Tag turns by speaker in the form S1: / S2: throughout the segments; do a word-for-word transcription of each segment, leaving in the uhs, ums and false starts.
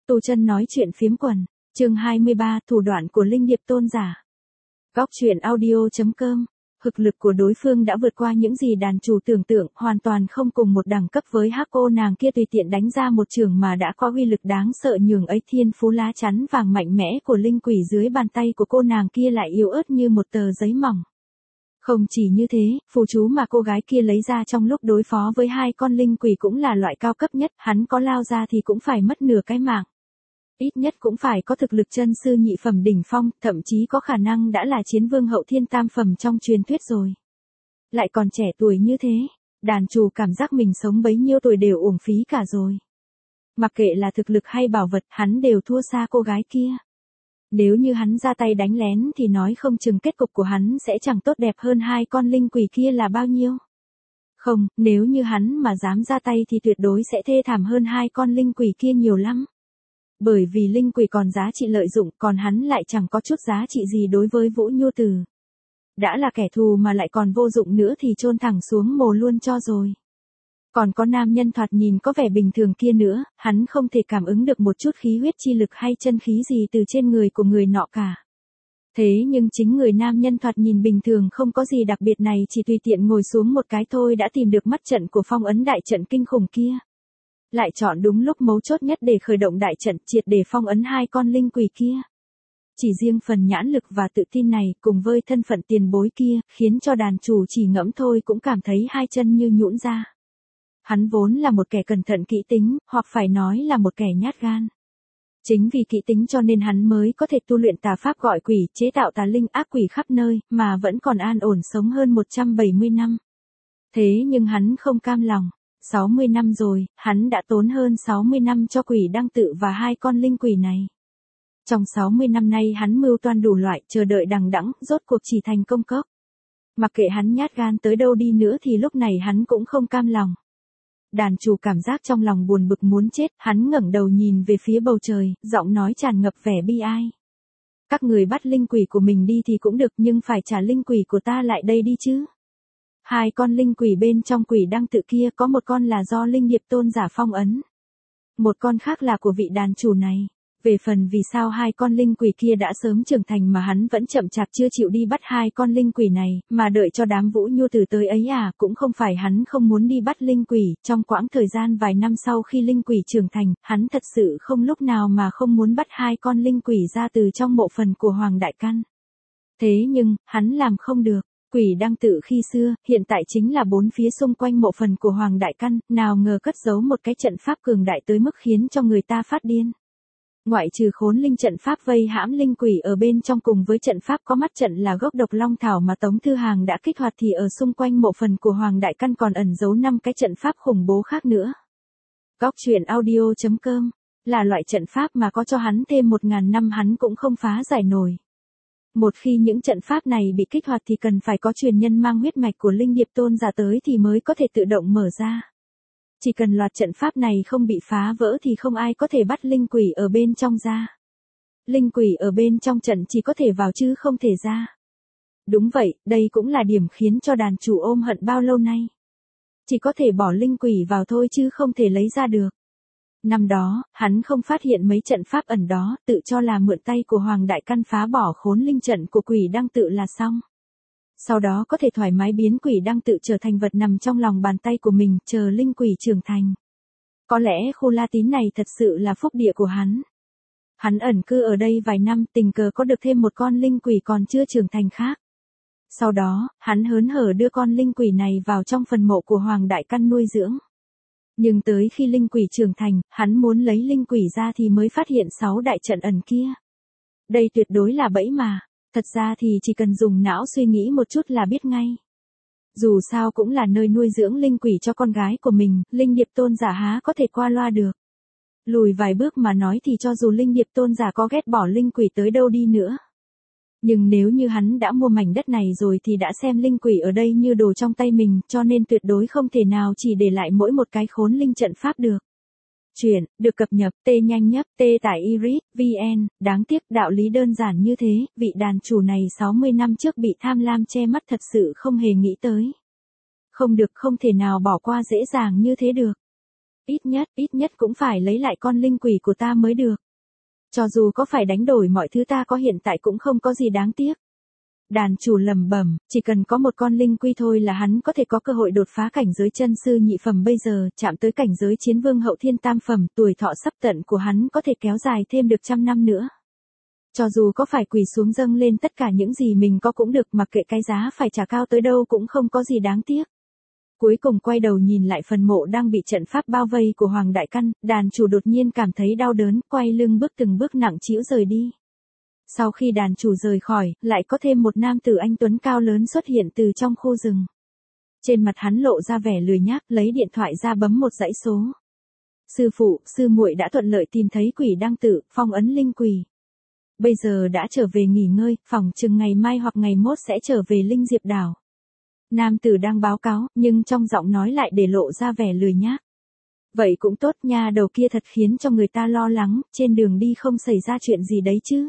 S1: Tu Chân nói chuyện phiếm quần, chương hai mươi ba, thủ đoạn của Linh Điệp tôn giả. Góc truyện audio.com, thực lực của đối phương đã vượt qua những gì đàn chủ tưởng tượng, hoàn toàn không cùng một đẳng cấp với hắc cô nàng kia, tùy tiện đánh ra một trường mà đã có uy lực đáng sợ nhường ấy. Thiên phú lá chắn vàng mạnh mẽ của linh quỷ dưới bàn tay của cô nàng kia lại yếu ớt như một tờ giấy mỏng. Không chỉ như thế, phù chú mà cô gái kia lấy ra trong lúc đối phó với hai con linh quỷ cũng là loại cao cấp nhất, hắn có lao ra thì cũng phải mất nửa cái mạng. Ít nhất cũng phải có thực lực chân sư nhị phẩm đỉnh phong, thậm chí có khả năng đã là chiến vương hậu thiên tam phẩm trong truyền thuyết rồi. Lại còn trẻ tuổi như thế, đàn chủ cảm giác mình sống bấy nhiêu tuổi đều uổng phí cả rồi. Mặc kệ là thực lực hay bảo vật, hắn đều thua xa cô gái kia. Nếu như hắn ra tay đánh lén thì nói không chừng kết cục của hắn sẽ chẳng tốt đẹp hơn hai con linh quỷ kia là bao nhiêu. Không, nếu như hắn mà dám ra tay thì tuyệt đối sẽ thê thảm hơn hai con linh quỷ kia nhiều lắm. Bởi vì linh quỷ còn giá trị lợi dụng, còn hắn lại chẳng có chút giá trị gì đối với Vũ Nhu Tử. Đã là kẻ thù mà lại còn vô dụng nữa thì chôn thẳng xuống mồ luôn cho rồi. Còn có nam nhân thoạt nhìn có vẻ bình thường kia nữa, hắn không thể cảm ứng được một chút khí huyết chi lực hay chân khí gì từ trên người của người nọ cả. Thế nhưng chính người nam nhân thoạt nhìn bình thường không có gì đặc biệt này chỉ tùy tiện ngồi xuống một cái thôi đã tìm được mắt trận của phong ấn đại trận kinh khủng kia. Lại chọn đúng lúc mấu chốt nhất để khởi động đại trận, triệt để phong ấn hai con linh quỷ kia. Chỉ riêng phần nhãn lực và tự tin này cùng với thân phận tiền bối kia, khiến cho đàn chủ chỉ ngẫm thôi cũng cảm thấy hai chân như nhũn ra. Hắn vốn là một kẻ cẩn thận kỹ tính, hoặc phải nói là một kẻ nhát gan. Chính vì kỹ tính cho nên hắn mới có thể tu luyện tà pháp gọi quỷ, chế tạo tà linh ác quỷ khắp nơi, mà vẫn còn an ổn sống hơn một trăm bảy mươi năm. Thế nhưng hắn không cam lòng. sáu mươi năm rồi, hắn đã tốn hơn sáu mươi năm cho quỷ đăng tự và hai con linh quỷ này. Trong sáu mươi năm nay hắn mưu toan đủ loại, chờ đợi đằng đẵng, rốt cuộc chỉ thành công cốc. Mặc kệ hắn nhát gan tới đâu đi nữa thì lúc này hắn cũng không cam lòng. Đàn chủ cảm giác trong lòng buồn bực muốn chết, hắn ngẩng đầu nhìn về phía bầu trời, giọng nói tràn ngập vẻ bi ai. Các người bắt linh quỷ của mình đi thì cũng được, nhưng phải trả linh quỷ của ta lại đây đi chứ. Hai con linh quỷ bên trong quỷ đăng tự kia có một con là do Linh Điệp tôn giả phong ấn. Một con khác là của vị đàn chủ này. Về phần vì sao hai con linh quỷ kia đã sớm trưởng thành mà hắn vẫn chậm chạp chưa chịu đi bắt hai con linh quỷ này, mà đợi cho đám Vũ Nhu Tử tới ấy à, cũng không phải hắn không muốn đi bắt linh quỷ, trong quãng thời gian vài năm sau khi linh quỷ trưởng thành, hắn thật sự không lúc nào mà không muốn bắt hai con linh quỷ ra từ trong mộ phần của Hoàng Đại Căn. Thế nhưng, hắn làm không được. Quỷ đăng tự khi xưa, hiện tại chính là bốn phía xung quanh mộ phần của Hoàng Đại Căn, nào ngờ cất giấu một cái trận pháp cường đại tới mức khiến cho người ta phát điên. Ngoại trừ khốn linh trận pháp vây hãm linh quỷ ở bên trong cùng với trận pháp có mắt trận là gốc độc long thảo mà Tống Thư Hàng đã kích hoạt thì ở xung quanh mộ phần của Hoàng Đại Căn còn ẩn giấu năm cái trận pháp khủng bố khác nữa. Góc truyện audio.com là loại trận pháp mà có cho hắn thêm một ngàn năm hắn cũng không phá giải nổi. Một khi những trận pháp này bị kích hoạt thì cần phải có truyền nhân mang huyết mạch của Linh Điệp tôn giả tới thì mới có thể tự động mở ra. Chỉ cần loạt trận pháp này không bị phá vỡ thì không ai có thể bắt linh quỷ ở bên trong ra. Linh quỷ ở bên trong trận chỉ có thể vào chứ không thể ra. Đúng vậy, đây cũng là điểm khiến cho đàn chủ ôm hận bao lâu nay. Chỉ có thể bỏ linh quỷ vào thôi chứ không thể lấy ra được. Năm đó, hắn không phát hiện mấy trận pháp ẩn đó, tự cho là mượn tay của Hoàng Đại Căn phá bỏ khốn linh trận của quỷ đăng tự là xong. Sau đó có thể thoải mái biến quỷ đăng tự trở thành vật nằm trong lòng bàn tay của mình, chờ linh quỷ trưởng thành. Có lẽ khu La Tín này thật sự là phúc địa của hắn. Hắn ẩn cư ở đây vài năm, tình cờ có được thêm một con linh quỷ còn chưa trưởng thành khác. Sau đó, hắn hớn hở đưa con linh quỷ này vào trong phần mộ của Hoàng Đại Căn nuôi dưỡng. Nhưng tới khi linh quỷ trưởng thành, hắn muốn lấy linh quỷ ra thì mới phát hiện sáu đại trận ẩn kia. Đây tuyệt đối là bẫy mà, thật ra thì chỉ cần dùng não suy nghĩ một chút là biết ngay. Dù sao cũng là nơi nuôi dưỡng linh quỷ cho con gái của mình, Linh Điệp tôn giả há có thể qua loa được. Lùi vài bước mà nói thì cho dù Linh Điệp tôn giả có ghét bỏ linh quỷ tới đâu đi nữa. Nhưng nếu như hắn đã mua mảnh đất này rồi thì đã xem linh quỷ ở đây như đồ trong tay mình, cho nên tuyệt đối không thể nào chỉ để lại mỗi một cái khốn linh trận pháp được. Chuyện, được cập nhật, tê nhanh nhất, tê tại iris chấm vn, đáng tiếc đạo lý đơn giản như thế, vị đàn chủ này sáu mươi năm trước bị tham lam che mắt thật sự không hề nghĩ tới. Không được, không thể nào bỏ qua dễ dàng như thế được. ít nhất, ít nhất cũng phải lấy lại con linh quỷ của ta mới được. Cho dù có phải đánh đổi mọi thứ ta có hiện tại cũng không có gì đáng tiếc. Đàn chủ lẩm bẩm, chỉ cần có một con linh quy thôi là hắn có thể có cơ hội đột phá cảnh giới chân sư nhị phẩm bây giờ, chạm tới cảnh giới chiến vương hậu thiên tam phẩm, tuổi thọ sắp tận của hắn có thể kéo dài thêm được trăm năm nữa. Cho dù có phải quỳ xuống dâng lên tất cả những gì mình có cũng được, mặc kệ cái giá phải trả cao tới đâu cũng không có gì đáng tiếc. Cuối cùng quay đầu nhìn lại phần mộ đang bị trận pháp bao vây của Hoàng Đại Căn, đàn chủ đột nhiên cảm thấy đau đớn, quay lưng bước từng bước nặng trĩu rời đi. Sau khi đàn chủ rời khỏi, lại có thêm một nam tử anh tuấn cao lớn xuất hiện từ trong khu rừng. Trên mặt hắn lộ ra vẻ lười nhác, lấy điện thoại ra bấm một dãy số. Sư phụ, sư muội đã thuận lợi tìm thấy quỷ đăng tự, phong ấn linh quỷ. Bây giờ đã trở về nghỉ ngơi, phỏng chừng ngày mai hoặc ngày mốt sẽ trở về Linh Diệp đảo. Nam tử đang báo cáo, nhưng trong giọng nói lại để lộ ra vẻ lười nhác. Vậy cũng tốt nha, đầu kia thật khiến cho người ta lo lắng, trên đường đi không xảy ra chuyện gì đấy chứ.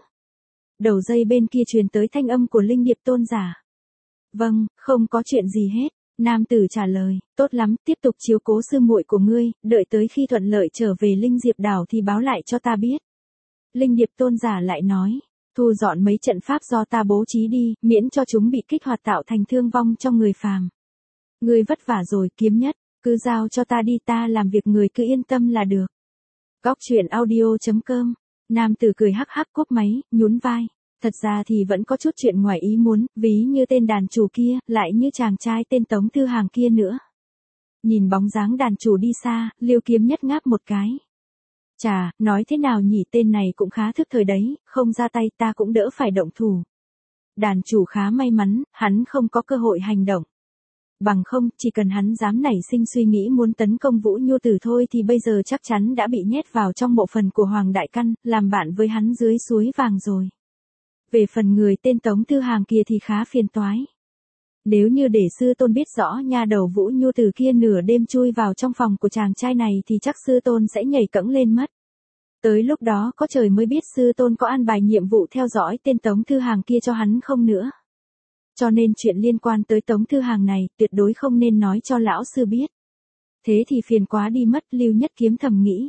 S1: Đầu dây bên kia truyền tới thanh âm của Linh Điệp tôn giả. Vâng, không có chuyện gì hết. Nam tử trả lời, tốt lắm, tiếp tục chiếu cố sư muội của ngươi, đợi tới khi thuận lợi trở về Linh Diệp đảo thì báo lại cho ta biết. Linh Điệp tôn giả lại nói, thu dọn mấy trận pháp do ta bố trí đi, miễn cho chúng bị kích hoạt tạo thành thương vong trong người phàm. Ngươi vất vả rồi, Kiếm Nhất, cứ giao cho ta đi, ta làm việc người cứ yên tâm là được. Góc truyện audio chấm com. Nam tử cười hắc hắc cúp máy, nhún vai. Thật ra thì vẫn có chút chuyện ngoài ý muốn, ví như tên đàn chủ kia, lại như chàng trai tên Tống Thư Hàng kia nữa. Nhìn bóng dáng đàn chủ đi xa, Liêu Kiếm Nhất ngáp một cái. Chà, nói thế nào nhỉ, tên này cũng khá thức thời đấy, không ra tay ta cũng đỡ phải động thủ. Đàn chủ khá may mắn, hắn không có cơ hội hành động. Bằng không, chỉ cần hắn dám nảy sinh suy nghĩ muốn tấn công Vũ Nhu Tử thôi thì bây giờ chắc chắn đã bị nhét vào trong mộ phần của Hoàng Đại Căn, làm bạn với hắn dưới suối vàng rồi. Về phần người tên Tống Thư Hàng kia thì khá phiền toái. Nếu như để sư tôn biết rõ nha đầu Vũ Nhu Tử kia nửa đêm chui vào trong phòng của chàng trai này thì chắc sư tôn sẽ nhảy cẫng lên mất. Tới lúc đó có trời mới biết sư tôn có an bài nhiệm vụ theo dõi tên Tống Thư Hàng kia cho hắn không nữa. Cho nên chuyện liên quan tới Tống Thư Hàng này tuyệt đối không nên nói cho lão sư biết. Thế thì phiền quá đi mất, Lưu Nhất Kiếm thầm nghĩ.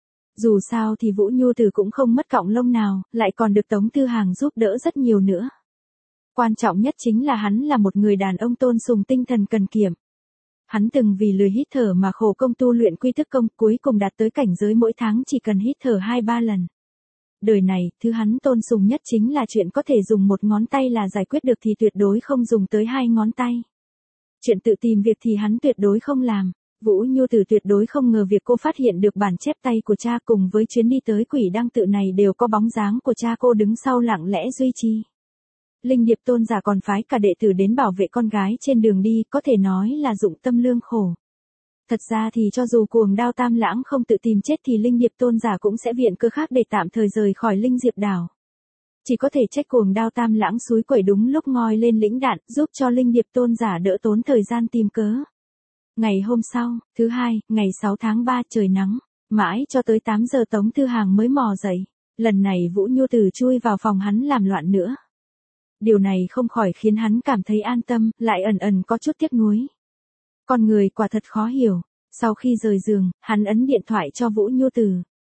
S1: Dù sao thì Vũ Nhu Tử cũng không mất cọng lông nào, lại còn được Tống Thư Hàng giúp đỡ rất nhiều nữa. Quan trọng nhất chính là hắn là một người đàn ông tôn sùng tinh thần cần kiệm. Hắn từng vì lười hít thở mà khổ công tu luyện quy thức công, cuối cùng đạt tới cảnh giới mỗi tháng chỉ cần hít thở hai ba lần. Đời này, thứ hắn tôn sùng nhất chính là chuyện có thể dùng một ngón tay là giải quyết được thì tuyệt đối không dùng tới hai ngón tay. Chuyện tự tìm việc thì hắn tuyệt đối không làm. Vũ Nhu Tử tuyệt đối không ngờ việc cô phát hiện được bản chép tay của cha cùng với chuyến đi tới Quỷ Đăng Tự này đều có bóng dáng của cha cô đứng sau lặng lẽ duy trì. Linh Điệp tôn giả còn phái cả đệ tử đến bảo vệ con gái trên đường đi, có thể nói là dụng tâm lương khổ. Thật ra thì cho dù Cuồng Đao Tam Lãng không tự tìm chết thì Linh Điệp tôn giả cũng sẽ viện cơ khác để tạm thời rời khỏi Linh Diệp đảo. Chỉ có thể trách Cuồng Đao Tam Lãng xúi quẩy đúng lúc ngoi lên lĩnh đạn, giúp cho Linh Điệp tôn giả đỡ tốn thời gian tìm cớ. Ngày hôm sau, thứ hai, ngày sáu tháng ba, trời nắng, mãi cho tới tám giờ Tống Thư Hàng mới mò dậy. Lần này Vũ Nhu Tử chui vào phòng hắn làm loạn nữa. Điều này không khỏi khiến hắn cảm thấy an tâm, lại ẩn ẩn có chút tiếc nuối. Con người quả thật khó hiểu. Sau khi rời giường, hắn ấn điện thoại cho Vũ Nhu Tử.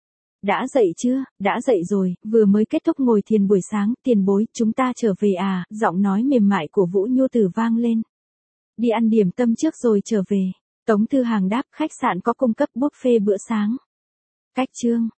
S1: Đã dậy chưa? Đã dậy rồi, vừa mới kết thúc ngồi thiền buổi sáng, tiền bối, chúng ta trở về à? Giọng nói mềm mại của Vũ Nhu Tử vang lên. Đi ăn điểm tâm trước rồi trở về. Tống Thư Hàng đáp, khách sạn có cung cấp buffet bữa sáng. Cách chương